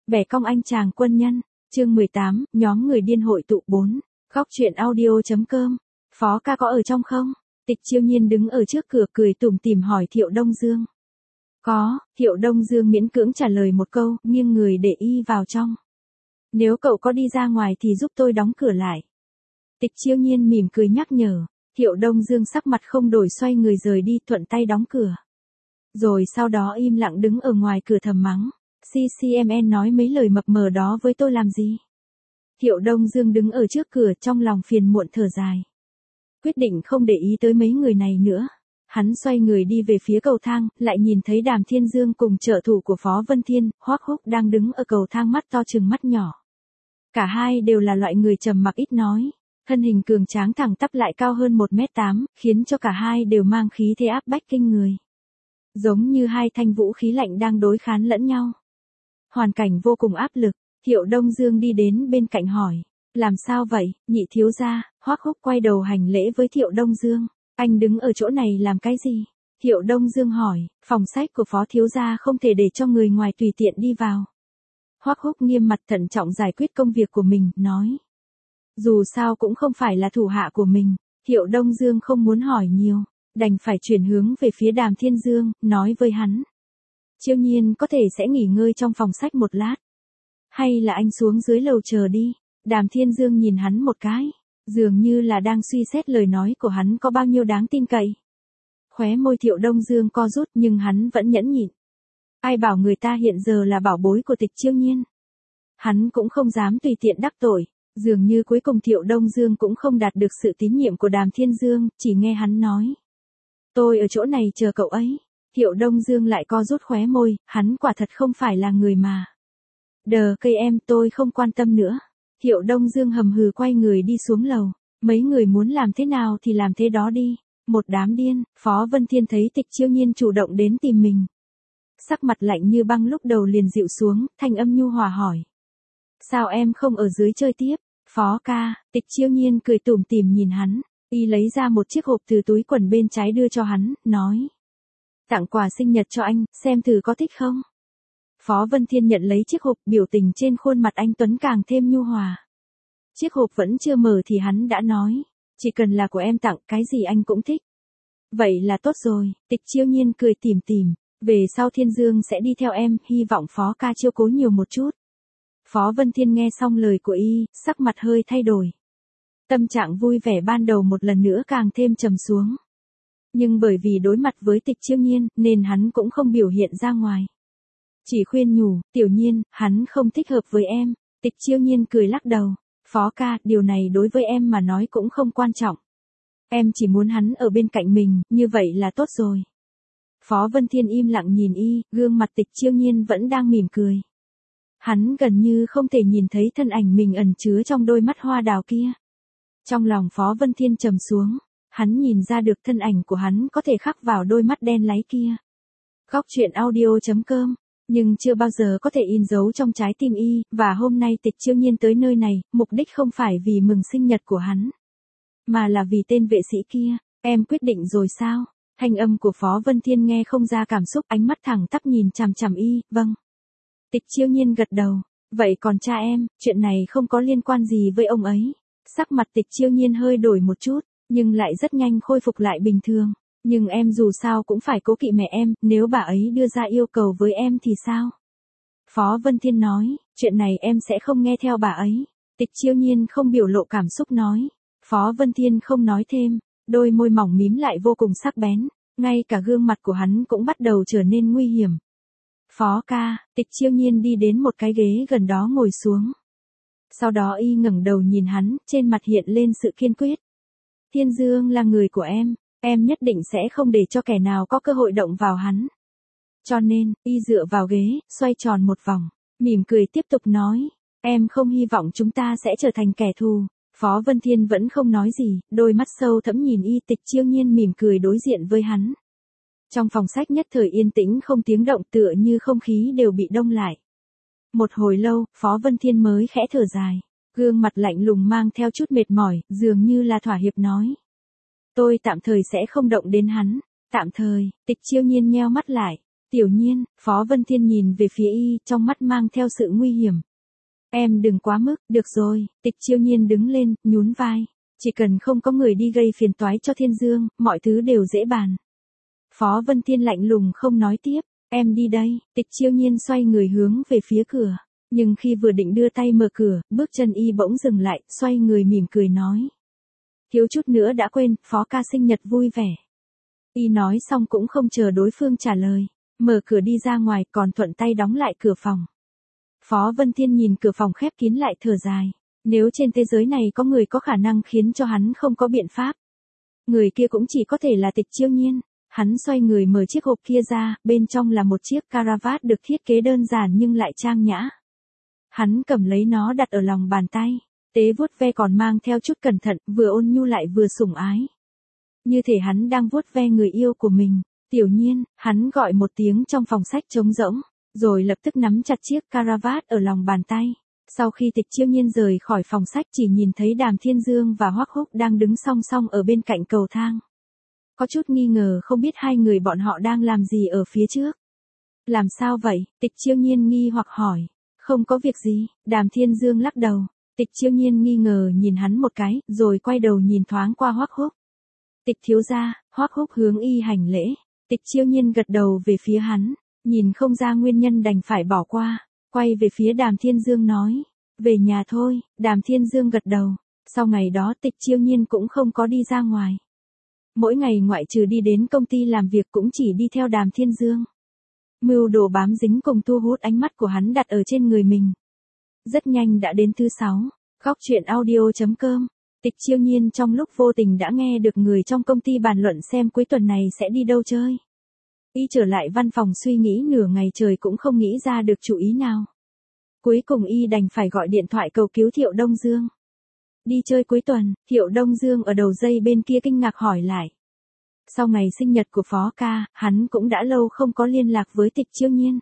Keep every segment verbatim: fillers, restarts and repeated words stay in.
Bẻ cong anh chàng quân nhân, chương mười tám, nhóm người điên hội tụ bốn. Góc truyện audio.com. Phó ca có ở trong không? Tịch Chiêu Nhiên đứng ở trước cửa cười tủm tỉm hỏi Thiệu Đông Dương. Có, Thiệu Đông Dương miễn cưỡng trả lời một câu, nghiêng người để y vào trong. Nếu cậu có đi ra ngoài thì giúp tôi đóng cửa lại. Tịch Chiêu Nhiên mỉm cười nhắc nhở. Thiệu Đông Dương sắc mặt không đổi xoay người rời đi, thuận tay đóng cửa. Rồi sau đó im lặng đứng ở ngoài cửa thầm mắng. xê xê em en nói mấy lời mập mờ đó với tôi làm gì? Thiệu Đông Dương đứng ở trước cửa trong lòng phiền muộn thở dài. Quyết định không để ý tới mấy người này nữa. Hắn xoay người đi về phía cầu thang, lại nhìn thấy Đàm Thiên Dương cùng trợ thủ của Phó Vân Thiên, Hoắc Húc đang đứng ở cầu thang mắt to trừng mắt nhỏ. Cả hai đều là loại người trầm mặc ít nói. Thân hình cường tráng thẳng tắp lại cao hơn một mét tám, khiến cho cả hai đều mang khí thế áp bách kinh người. Giống như hai thanh vũ khí lạnh đang đối kháng lẫn nhau. Hoàn cảnh vô cùng áp lực, Thiệu Đông Dương đi đến bên cạnh hỏi. Làm sao vậy, nhị thiếu gia? Hoắc Húc quay đầu hành lễ với Thiệu Đông Dương. Anh đứng ở chỗ này làm cái gì? Thiệu Đông Dương hỏi, phòng sách của Phó thiếu gia không thể để cho người ngoài tùy tiện đi vào. Hoắc Húc nghiêm mặt thận trọng giải quyết công việc của mình, nói. Dù sao cũng không phải là thủ hạ của mình, Thiệu Đông Dương không muốn hỏi nhiều, đành phải chuyển hướng về phía Đàm Thiên Dương, nói với hắn. Chiêu Nhiên có thể sẽ nghỉ ngơi trong phòng sách một lát. Hay là anh xuống dưới lầu chờ đi. Đàm Thiên Dương nhìn hắn một cái, dường như là đang suy xét lời nói của hắn có bao nhiêu đáng tin cậy. Khóe môi Thiệu Đông Dương co rút nhưng hắn vẫn nhẫn nhịn. Ai bảo người ta hiện giờ là bảo bối của Tịch Chiêu Nhiên. Hắn cũng không dám tùy tiện đắc tội. Dường như cuối cùng Thiệu Đông Dương cũng không đạt được sự tín nhiệm của Đàm Thiên Dương, chỉ nghe hắn nói. Tôi ở chỗ này chờ cậu ấy. Thiệu Đông Dương lại co rút khóe môi, hắn quả thật không phải là người mà. Đờ cây em, tôi không quan tâm nữa. Thiệu Đông Dương hầm hừ quay người đi xuống lầu. Mấy người muốn làm thế nào thì làm thế đó đi. Một đám điên. Phó Vân Thiên thấy Tịch Chiêu Nhiên chủ động đến tìm mình. Sắc mặt lạnh như băng lúc đầu liền dịu xuống, thanh âm nhu hòa hỏi. Sao em không ở dưới chơi tiếp? Phó ca, Tịch Chiêu Nhiên cười tủm tỉm nhìn hắn. Y lấy ra một chiếc hộp từ túi quần bên trái đưa cho hắn, nói. Tặng quà sinh nhật cho anh, xem thử có thích không? Phó Vân Thiên nhận lấy chiếc hộp, biểu tình trên khuôn mặt anh Tuấn càng thêm nhu hòa. Chiếc hộp vẫn chưa mở thì hắn đã nói. Chỉ cần là của em tặng, cái gì anh cũng thích. Vậy là tốt rồi, Tịch Chiêu Nhiên cười tủm tỉm. Về sau Thiên Dương sẽ đi theo em, hy vọng Phó ca chiếu cố nhiều một chút. Phó Vân Thiên nghe xong lời của y, sắc mặt hơi thay đổi. Tâm trạng vui vẻ ban đầu một lần nữa càng thêm trầm xuống. Nhưng bởi vì đối mặt với Tịch Chiêu Nhiên, nên hắn cũng không biểu hiện ra ngoài. Chỉ khuyên nhủ, Tiểu Nhiên, hắn không thích hợp với em. Tịch Chiêu Nhiên cười lắc đầu. Phó ca, điều này đối với em mà nói cũng không quan trọng. Em chỉ muốn hắn ở bên cạnh mình, như vậy là tốt rồi. Phó Vân Thiên im lặng nhìn y, gương mặt Tịch Chiêu Nhiên vẫn đang mỉm cười. Hắn gần như không thể nhìn thấy thân ảnh mình ẩn chứa trong đôi mắt hoa đào kia. Trong lòng Phó Vân Thiên trầm xuống, hắn nhìn ra được thân ảnh của hắn có thể khắc vào đôi mắt đen láy kia. Góc truyện audio.com, nhưng chưa bao giờ có thể in dấu trong trái tim y, và hôm nay Tịch Chiêu Nhiên tới nơi này, mục đích không phải vì mừng sinh nhật của hắn, mà là vì tên vệ sĩ kia. Em quyết định rồi sao? Thanh âm của Phó Vân Thiên nghe không ra cảm xúc, ánh mắt thẳng tắp nhìn chằm chằm y, vâng. Tịch Chiêu Nhiên gật đầu. Vậy còn cha em, chuyện này không có liên quan gì với ông ấy. Sắc mặt Tịch Chiêu Nhiên hơi đổi một chút, nhưng lại rất nhanh khôi phục lại bình thường. Nhưng em dù sao cũng phải cố kỵ mẹ em, nếu bà ấy đưa ra yêu cầu với em thì sao? Phó Vân Thiên nói, chuyện này em sẽ không nghe theo bà ấy. Tịch Chiêu Nhiên không biểu lộ cảm xúc nói. Phó Vân Thiên không nói thêm, đôi môi mỏng mím lại vô cùng sắc bén, ngay cả gương mặt của hắn cũng bắt đầu trở nên nguy hiểm. Phó ca, Tịch Chiêu Nhiên đi đến một cái ghế gần đó ngồi xuống. Sau đó y ngẩng đầu nhìn hắn, trên mặt hiện lên sự kiên quyết. Thiên Dương là người của em, em nhất định sẽ không để cho kẻ nào có cơ hội động vào hắn. Cho nên, y dựa vào ghế, xoay tròn một vòng, mỉm cười tiếp tục nói, em không hy vọng chúng ta sẽ trở thành kẻ thù. Phó Vân Thiên vẫn không nói gì, đôi mắt sâu thẫm nhìn y. Tịch Chiêu Nhiên mỉm cười đối diện với hắn. Trong phòng sách nhất thời yên tĩnh không tiếng động, tựa như không khí đều bị đông lại. Một hồi lâu, Phó Vân Thiên mới khẽ thở dài. Gương mặt lạnh lùng mang theo chút mệt mỏi, dường như là thỏa hiệp nói. Tôi tạm thời sẽ không động đến hắn. Tạm thời, Tịch Chiêu Nhiên nheo mắt lại. Tiểu Nhiên, Phó Vân Thiên nhìn về phía y, trong mắt mang theo sự nguy hiểm. Em đừng quá mức, được rồi, Tịch Chiêu Nhiên đứng lên, nhún vai. Chỉ cần không có người đi gây phiền toái cho Thiên Dương, mọi thứ đều dễ bàn. Phó Vân Thiên lạnh lùng không nói tiếp, em đi đây, Tịch Chiêu Nhiên xoay người hướng về phía cửa. Nhưng khi vừa định đưa tay mở cửa, bước chân y bỗng dừng lại, xoay người mỉm cười nói. Thiếu chút nữa đã quên, Phó ca sinh nhật vui vẻ. Y nói xong cũng không chờ đối phương trả lời, mở cửa đi ra ngoài còn thuận tay đóng lại cửa phòng. Phó Vân Thiên nhìn cửa phòng khép kín lại thở dài. Nếu trên thế giới này có người có khả năng khiến cho hắn không có biện pháp, người kia cũng chỉ có thể là Tịch Chiêu Nhiên. Hắn xoay người mở chiếc hộp kia ra, bên trong là một chiếc caravat được thiết kế đơn giản nhưng lại trang nhã. Hắn cầm lấy nó đặt ở lòng bàn tay, tế vuốt ve còn mang theo chút cẩn thận, vừa ôn nhu lại vừa sủng ái. Như thể hắn đang vuốt ve người yêu của mình. Tiểu Nhiên, hắn gọi một tiếng trong phòng sách trống rỗng, rồi lập tức nắm chặt chiếc caravat ở lòng bàn tay. Sau khi Tịch Chiêu Nhiên rời khỏi phòng sách chỉ nhìn thấy Đàm Thiên Dương và Hoắc Húc đang đứng song song ở bên cạnh cầu thang. Có chút nghi ngờ không biết hai người bọn họ đang làm gì ở phía trước. Làm sao vậy? Tịch Chiêu Nhiên nghi hoặc hỏi. Không có việc gì, Đàm Thiên Dương lắc đầu. Tịch Chiêu Nhiên nghi ngờ nhìn hắn một cái, rồi quay đầu nhìn thoáng qua Hoắc Húc. Tịch thiếu gia, Hoắc Húc hướng y hành lễ. Tịch Chiêu Nhiên gật đầu về phía hắn, nhìn không ra nguyên nhân đành phải bỏ qua, quay về phía Đàm Thiên Dương nói, về nhà thôi. Đàm Thiên Dương gật đầu. Sau ngày đó Tịch Chiêu Nhiên cũng không có đi ra ngoài. Mỗi ngày ngoại trừ đi đến công ty làm việc cũng chỉ đi theo Đàm Thiên Dương. Mưu đồ bám dính cùng thu hút ánh mắt của hắn đặt ở trên người mình. Rất nhanh đã đến thứ sáu, góc truyện audio chấm com. Tịch Chiêu Nhiên trong lúc vô tình đã nghe được người trong công ty bàn luận xem cuối tuần này sẽ đi đâu chơi. Y trở lại văn phòng suy nghĩ nửa ngày trời cũng không nghĩ ra được chủ ý nào. Cuối cùng y đành phải gọi điện thoại cầu cứu Thiệu Đông Dương. Đi chơi cuối tuần, Thiệu Đông Dương ở đầu dây bên kia kinh ngạc hỏi lại. Sau ngày sinh nhật của Phó ca, hắn cũng đã lâu không có liên lạc với Tịch Chiêu Nhiên.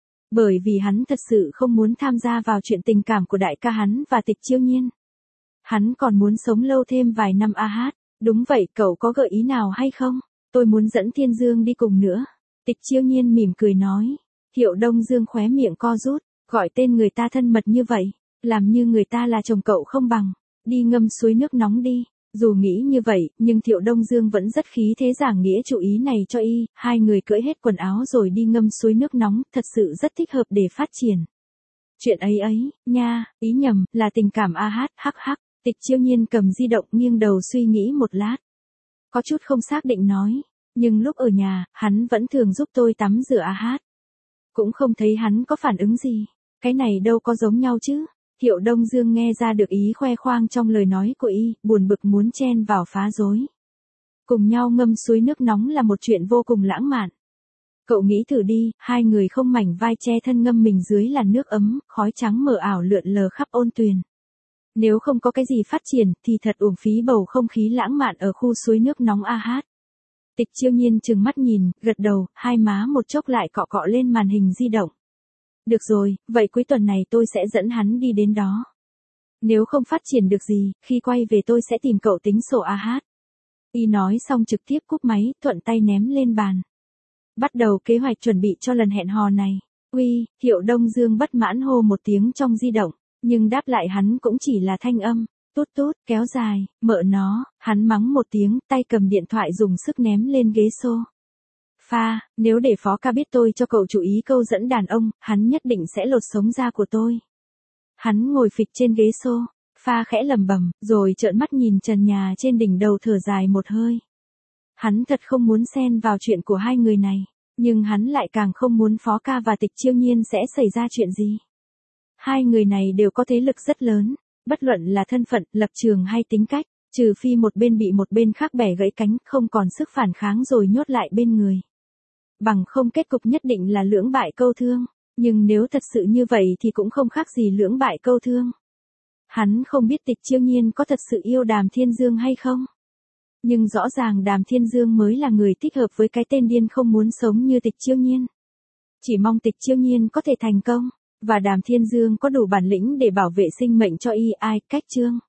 Bởi vì hắn thật sự không muốn tham gia vào chuyện tình cảm của đại ca hắn và Tịch Chiêu Nhiên. Hắn còn muốn sống lâu thêm vài năm a hát. Đúng vậy, cậu có gợi ý nào hay không? Tôi muốn dẫn Thiên Dương đi cùng nữa. Tịch Chiêu Nhiên mỉm cười nói. Thiệu Đông Dương khóe miệng co rút, gọi tên người ta thân mật như vậy, làm như người ta là chồng cậu không bằng. Đi ngâm suối nước nóng đi. Dù nghĩ như vậy, nhưng Thiệu Đông Dương vẫn rất khí thế giảng nghĩa chủ ý này cho y. Hai người cởi hết quần áo rồi đi ngâm suối nước nóng, thật sự rất thích hợp để phát triển. Chuyện ấy ấy, nha, ý nhầm, là tình cảm a hát, hắc hắc. Tịch Chiêu Nhiên cầm di động nghiêng đầu suy nghĩ một lát. Có chút không xác định nói, nhưng lúc ở nhà, hắn vẫn thường giúp tôi tắm rửa a hát. Cũng không thấy hắn có phản ứng gì. Cái này đâu có giống nhau chứ. Thiệu Đông Dương nghe ra được ý khoe khoang trong lời nói của y, buồn bực muốn chen vào phá rối. Cùng nhau ngâm suối nước nóng là một chuyện vô cùng lãng mạn. Cậu nghĩ thử đi, hai người không mảnh vai che thân ngâm mình dưới làn nước ấm, khói trắng mờ ảo lượn lờ khắp ôn tuyền. Nếu không có cái gì phát triển, thì thật uổng phí bầu không khí lãng mạn ở khu suối nước nóng a hát. Tịch Chiêu Nhiên trừng mắt nhìn, gật đầu, hai má một chốc lại cọ cọ lên màn hình di động. Được rồi, vậy cuối tuần này tôi sẽ dẫn hắn đi đến đó. Nếu không phát triển được gì, khi quay về tôi sẽ tìm cậu tính sổ a hát. Y nói xong trực tiếp cúp máy, thuận tay ném lên bàn. Bắt đầu kế hoạch chuẩn bị cho lần hẹn hò này. Uy, Thiệu Đông Dương bất mãn hô một tiếng trong di động, nhưng đáp lại hắn cũng chỉ là thanh âm, tút tút, kéo dài, mợ nó, hắn mắng một tiếng, tay cầm điện thoại dùng sức ném lên ghế xô. Pha, nếu để Phó ca biết tôi cho cậu chú ý câu dẫn đàn ông, hắn nhất định sẽ lột sống da của tôi. Hắn ngồi phịch trên ghế xô, Pha khẽ lầm bầm, rồi trợn mắt nhìn trần nhà trên đỉnh đầu thở dài một hơi. Hắn thật không muốn xen vào chuyện của hai người này, nhưng hắn lại càng không muốn Phó ca và Tịch Chiêu Nhiên sẽ xảy ra chuyện gì. Hai người này đều có thế lực rất lớn, bất luận là thân phận, lập trường hay tính cách, trừ phi một bên bị một bên khác bẻ gãy cánh, không còn sức phản kháng rồi nhốt lại bên người. Bằng không kết cục nhất định là lưỡng bại câu thương, nhưng nếu thật sự như vậy thì cũng không khác gì lưỡng bại câu thương. Hắn không biết Tịch Chiêu Nhiên có thật sự yêu Đàm Thiên Dương hay không. Nhưng rõ ràng Đàm Thiên Dương mới là người thích hợp với cái tên điên không muốn sống như Tịch Chiêu Nhiên. Chỉ mong Tịch Chiêu Nhiên có thể thành công, và Đàm Thiên Dương có đủ bản lĩnh để bảo vệ sinh mệnh cho y. Ai, cách chương.